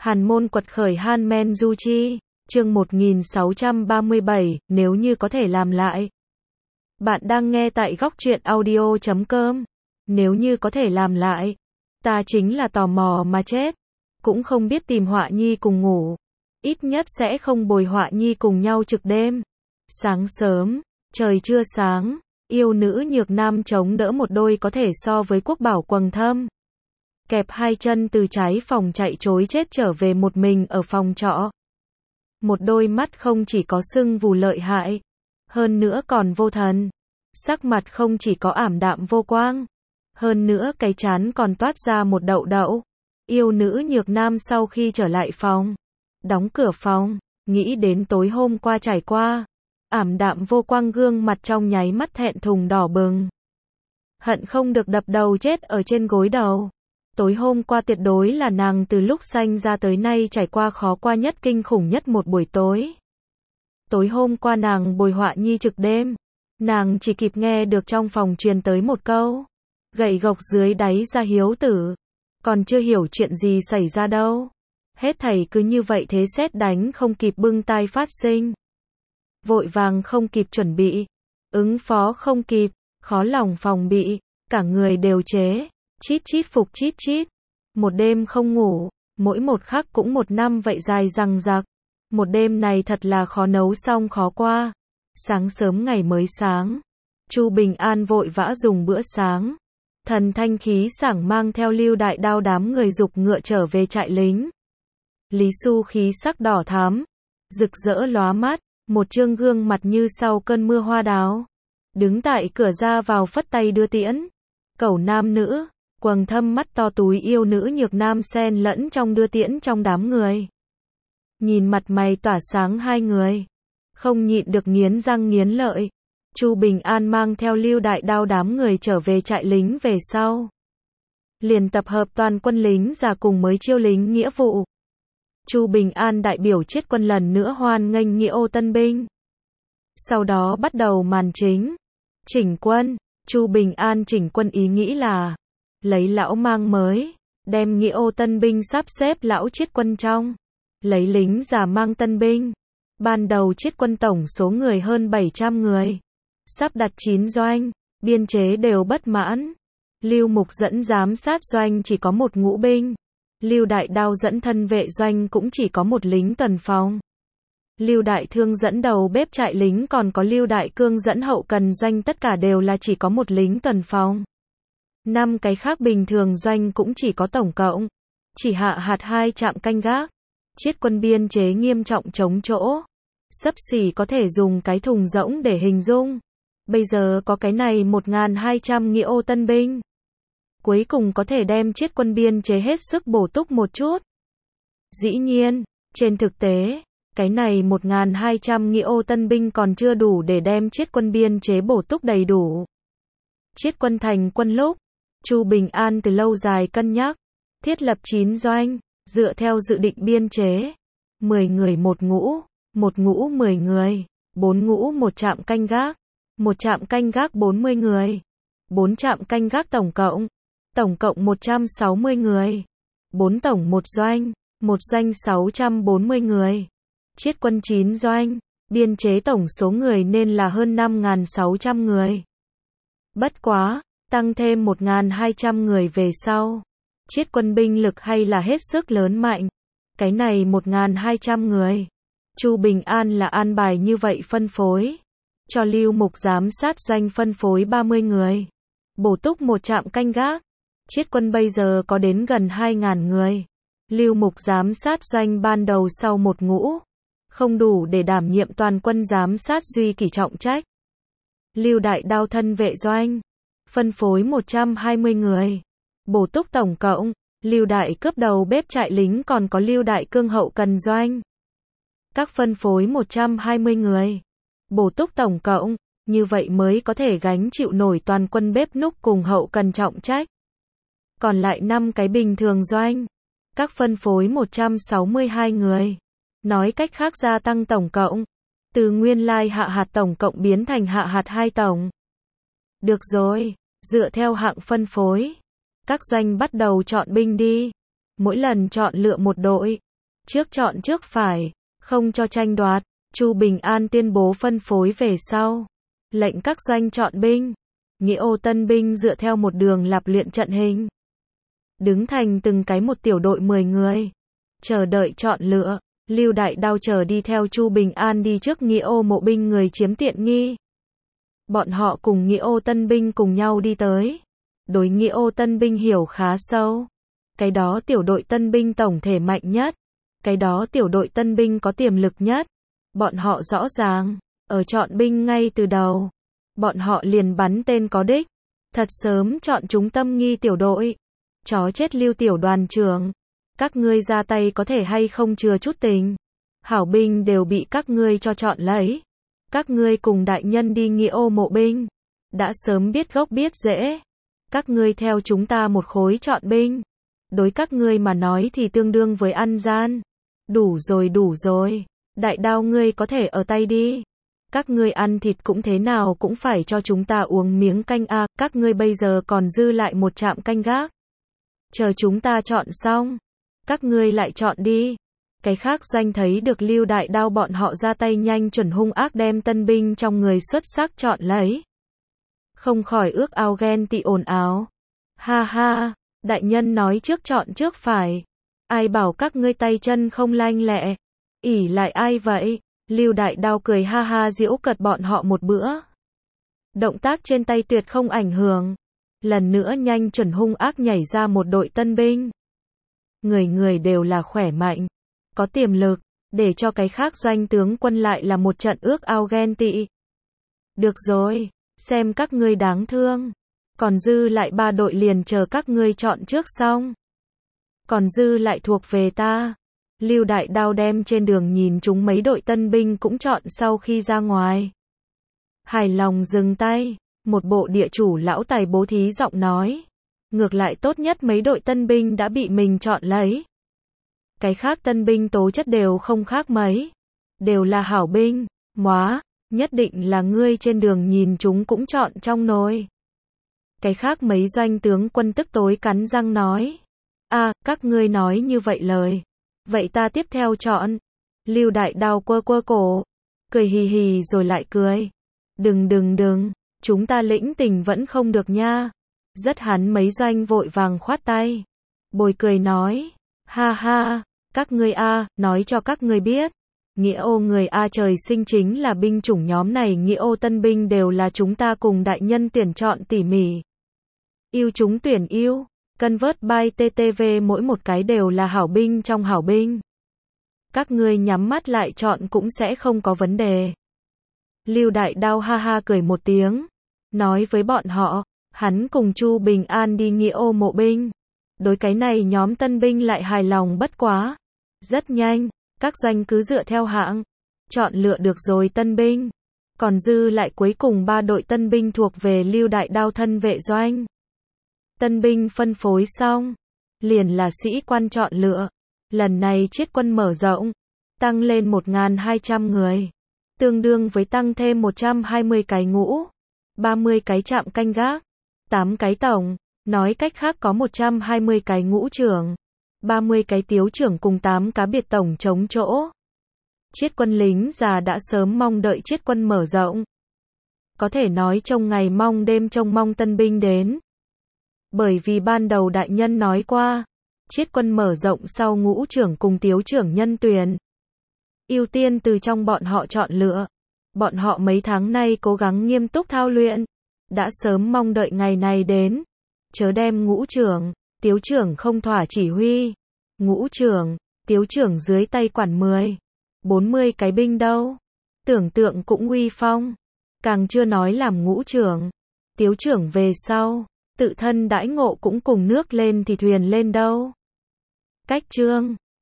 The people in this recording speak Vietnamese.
Hàn môn quật khởi Han Men Du Chi, chương 1637, nếu như có thể làm lại. Bạn đang nghe tại góc truyện audio.com. Nếu như có thể làm lại, ta chính là tò mò mà chết. Cũng không biết tìm Họa Nhi cùng ngủ. Ít nhất sẽ không bồi Họa Nhi cùng nhau trực đêm. Sáng sớm, trời chưa sáng, yêu nữ nhược nam chống đỡ một đôi có thể so với quốc bảo quầng thâm. Kẹp hai chân từ trái phòng chạy trối chết trở về một mình ở phòng trọ. Một đôi mắt không chỉ có sưng vù lợi hại, hơn nữa còn vô thần. Sắc mặt không chỉ có ảm đạm vô quang, hơn nữa cái trán còn toát ra một đậu đậu. Yêu nữ nhược nam sau khi trở lại phòng, đóng cửa phòng, nghĩ đến tối hôm qua trải qua, ảm đạm vô quang gương mặt trong nháy mắt thẹn thùng đỏ bừng. Hận không được đập đầu chết ở trên gối đầu. Tối hôm qua tuyệt đối là nàng từ lúc sanh ra tới nay trải qua khó qua nhất kinh khủng nhất một buổi tối. Tối hôm qua nàng bồi Họa Nhi trực đêm, nàng chỉ kịp nghe được trong phòng truyền tới một câu, gậy gộc dưới đáy ra hiếu tử, còn chưa hiểu chuyện gì xảy ra đâu. Hết thảy cứ như vậy thế sét đánh không kịp bưng tai phát sinh. Vội vàng không kịp chuẩn bị, ứng phó không kịp, khó lòng phòng bị, cả người đều chế. Chít chít phục chít chít. Một đêm không ngủ, mỗi một khắc cũng một năm vậy dài dằng dặc. Một đêm này thật là khó nấu xong khó qua. Sáng sớm ngày mới sáng, Chu Bình An vội vã dùng bữa sáng. Thần thanh khí sảng mang theo Lưu Đại Đao đám người giục ngựa trở về trại lính. Lý Xu khí sắc đỏ thắm, rực rỡ lóa mắt, một trương gương mặt như sau cơn mưa hoa đào. Đứng tại cửa ra vào phất tay đưa tiễn. Cẩu nam nữ, quầng thâm mắt to túi yêu nữ nhược nam xen lẫn trong đưa tiễn trong đám người. Nhìn mặt mày tỏa sáng hai người, không nhịn được nghiến răng nghiến lợi. Chu Bình An mang theo Lưu Đại Đao đám người trở về trại lính về sau. Liền tập hợp toàn quân lính già cùng mới chiêu lính nghĩa vụ. Chu Bình An đại biểu chiết quân lần nữa hoan nghênh nghĩa ô tân binh. Sau đó bắt đầu màn chính. Chỉnh quân, Chu Bình An chỉnh quân ý nghĩ là lấy lão mang mới, đem nghĩa ô tân binh sắp xếp lão chiết quân trong, lấy lính già mang tân binh. Ban đầu chiết quân tổng số người hơn 700 người, sắp đặt 9 doanh, biên chế đều bất mãn. Lưu Mục dẫn giám sát doanh chỉ có một ngũ binh, Lưu Đại Đao dẫn thân vệ doanh cũng chỉ có một lính tuần phòng. Lưu Đại Thương dẫn đầu bếp trại lính còn có Lưu Đại Cương dẫn hậu cần doanh tất cả đều là chỉ có một lính tuần phòng. 5 cái khác bình thường doanh cũng chỉ có tổng cộng chỉ hạ hạt 2 trạm canh gác. Chiết quân biên chế nghiêm trọng chống chỗ, xấp xỉ có thể dùng cái thùng rỗng để hình dung. Bây giờ có cái này 1200 nghĩa ô tân binh, cuối cùng có thể đem chiết quân biên chế hết sức bổ túc một chút. Dĩ nhiên, trên thực tế, cái này 1200 nghĩa ô tân binh còn chưa đủ để đem chiết quân biên chế bổ túc đầy đủ. Chiết quân thành quân lúc, Chu Bình An từ lâu dài cân nhắc, thiết lập 9 doanh, dựa theo dự định biên chế, 10 người một ngũ 10 người, 4 ngũ một trạm canh gác, một trạm canh gác 40 người, 4 trạm canh gác tổng cộng 160 người, 4 tổng một doanh 640 người. Chiết quân 9 doanh, biên chế tổng số người nên là hơn 5.600 người. Bất quá, tăng thêm 1.200 người về sau, chiết quân binh lực hay là hết sức lớn mạnh. Cái này 1.200 người, Chu Bình An là an bài như vậy phân phối. Cho Lưu Mục giám sát doanh phân phối 30 người, bổ túc một trạm canh gác. Chiết quân bây giờ có đến gần 2.000 người. Lưu Mục giám sát doanh ban đầu sau một ngũ, không đủ để đảm nhiệm toàn quân giám sát duy kỳ trọng trách. Lưu Đại Đao thân vệ doanh, phân phối 120 người, bổ túc tổng cộng. Lưu Đại cướp đầu bếp trại lính còn có Lưu Đại Cương hậu cần doanh. Các phân phối 120 người, bổ túc tổng cộng, như vậy mới có thể gánh chịu nổi toàn quân bếp núc cùng hậu cần trọng trách. Còn lại 5 cái bình thường doanh, các phân phối 162 người. Nói cách khác gia tăng tổng cộng, từ nguyên lai hạ hạt tổng cộng biến thành hạ hạt 2 tổng. Được rồi, dựa theo hạng phân phối, các doanh bắt đầu chọn binh đi. Mỗi lần chọn lựa một đội, Trước chọn trước phải, không cho tranh đoạt. Chu Bình An tuyên bố phân phối về sau. Lệnh các doanh chọn binh. Nghĩa Ô tân binh dựa theo một đường lạp luyện trận hình. Đứng thành từng cái một tiểu đội 10 người. Chờ đợi chọn lựa. Lưu Đại Đao chờ đi theo Chu Bình An đi trước Nghĩa Ô mộ binh người chiếm tiện nghi. Bọn họ cùng Nghĩa Ô tân binh cùng nhau đi tới. Đối Nghĩa Ô tân binh hiểu khá sâu. Cái đó tiểu đội tân binh tổng thể mạnh nhất. Cái đó tiểu đội tân binh có tiềm lực nhất. Bọn họ rõ ràng, ở chọn binh ngay từ đầu. Bọn họ liền bắn tên có đích. Thật sớm chọn chúng tâm nghi tiểu đội. Chó chết Lưu tiểu đoàn trưởng. Các ngươi ra tay có thể hay không chừa chút tình. Hảo binh đều bị các ngươi cho chọn lấy. Các ngươi cùng đại nhân đi Nghĩa Ô mộ binh. Đã sớm biết gốc biết rễ. Các ngươi theo chúng ta một khối chọn binh. Đối các ngươi mà nói thì tương đương với ăn gian. Đủ rồi. Đại Đao ngươi có thể ở tay đi. Các ngươi ăn thịt cũng thế nào cũng phải cho chúng ta uống miếng canh a. Các ngươi bây giờ còn dư lại một trạm canh gác. Chờ chúng ta chọn xong. Các ngươi lại chọn đi. Cái khác doanh thấy được Lưu Đại Đao bọn họ ra tay nhanh chuẩn hung ác đem tân binh trong người xuất sắc chọn lấy. Không khỏi ước ao ghen tị ồn ào. Ha ha, đại nhân nói trước chọn trước phải. Ai bảo các ngươi tay chân không lanh lẹ. Ỉ lại ai vậy? Lưu Đại Đao cười ha ha giễu cợt bọn họ một bữa. Động tác trên tay tuyệt không ảnh hưởng. Lần nữa nhanh chuẩn hung ác nhảy ra một đội tân binh. Người người đều là khỏe mạnh, có tiềm lực, để cho cái khác doanh tướng quân lại là một trận ước ao ghen tị. Được rồi, xem các ngươi đáng thương. Còn dư lại 3 đội liền chờ các ngươi chọn trước xong. Còn dư lại thuộc về ta. Lưu Đại Đao đem trên đường nhìn chúng mấy đội tân binh cũng chọn sau khi ra ngoài. Hài lòng dừng tay, một bộ địa chủ lão tài bố thí giọng nói. Ngược lại tốt nhất mấy đội tân binh đã bị mình chọn lấy. Cái khác tân binh tố chất đều không khác mấy. Đều là hảo binh, móa, nhất định là ngươi trên đường nhìn chúng cũng chọn trong nồi. Cái khác mấy doanh tướng quân tức tối cắn răng nói. Các ngươi nói như vậy lời. Vậy ta tiếp theo chọn. Lưu Đại Đao quơ cổ. Cười hì hì rồi lại cười. Đừng, chúng ta lĩnh tình vẫn không được nha. Rất hắn mấy doanh vội vàng khoát tay. Bồi cười nói. Ha ha, các ngươi nói cho các ngươi biết. Nghĩa Ô người trời sinh chính là binh chủng nhóm này Nghĩa Ô tân binh đều là chúng ta cùng đại nhân tuyển chọn tỉ mỉ. Yêu chúng tuyển yêu. Convert by TTV mỗi một cái đều là hảo binh trong hảo binh. Các ngươi nhắm mắt lại chọn cũng sẽ không có vấn đề. Lưu Đại Đao ha ha cười một tiếng. Nói với bọn họ, hắn cùng Chu Bình An đi Nghĩa Ô mộ binh. Đối cái này nhóm tân binh lại hài lòng bất quá. Rất nhanh, các doanh cứ dựa theo hạng. Chọn lựa được rồi tân binh. Còn dư lại cuối cùng 3 đội tân binh thuộc về Lưu Đại Đao thân vệ doanh. Tân binh phân phối xong, liền là sĩ quan chọn lựa. Lần này chiết quân mở rộng, tăng lên 1.200 người, tương đương với tăng thêm 120 cái ngũ, 30 cái trạm canh gác, 8 cái tổng, nói cách khác có 120 cái ngũ trưởng, 30 cái tiếu trưởng cùng 8 cá biệt tổng chống chỗ. Chiết quân lính già đã sớm mong đợi chiết quân mở rộng. Có thể nói trông ngày mong đêm trông mong tân binh đến. Bởi vì ban đầu đại nhân nói qua, chiết quân mở rộng sau ngũ trưởng cùng tiếu trưởng nhân tuyển. Ưu tiên từ trong bọn họ chọn lựa. Bọn họ mấy tháng nay cố gắng nghiêm túc thao luyện. Đã sớm mong đợi ngày này đến. Chớ đem ngũ trưởng, tiếu trưởng không thỏa chỉ huy. Ngũ trưởng, tiếu trưởng dưới tay quản 40 cái binh đâu. Tưởng tượng cũng uy phong. Càng chưa nói làm ngũ trưởng, tiếu trưởng về sau. Tự thân đãi ngộ cũng cùng nước lên thì thuyền lên đâu. Cách chương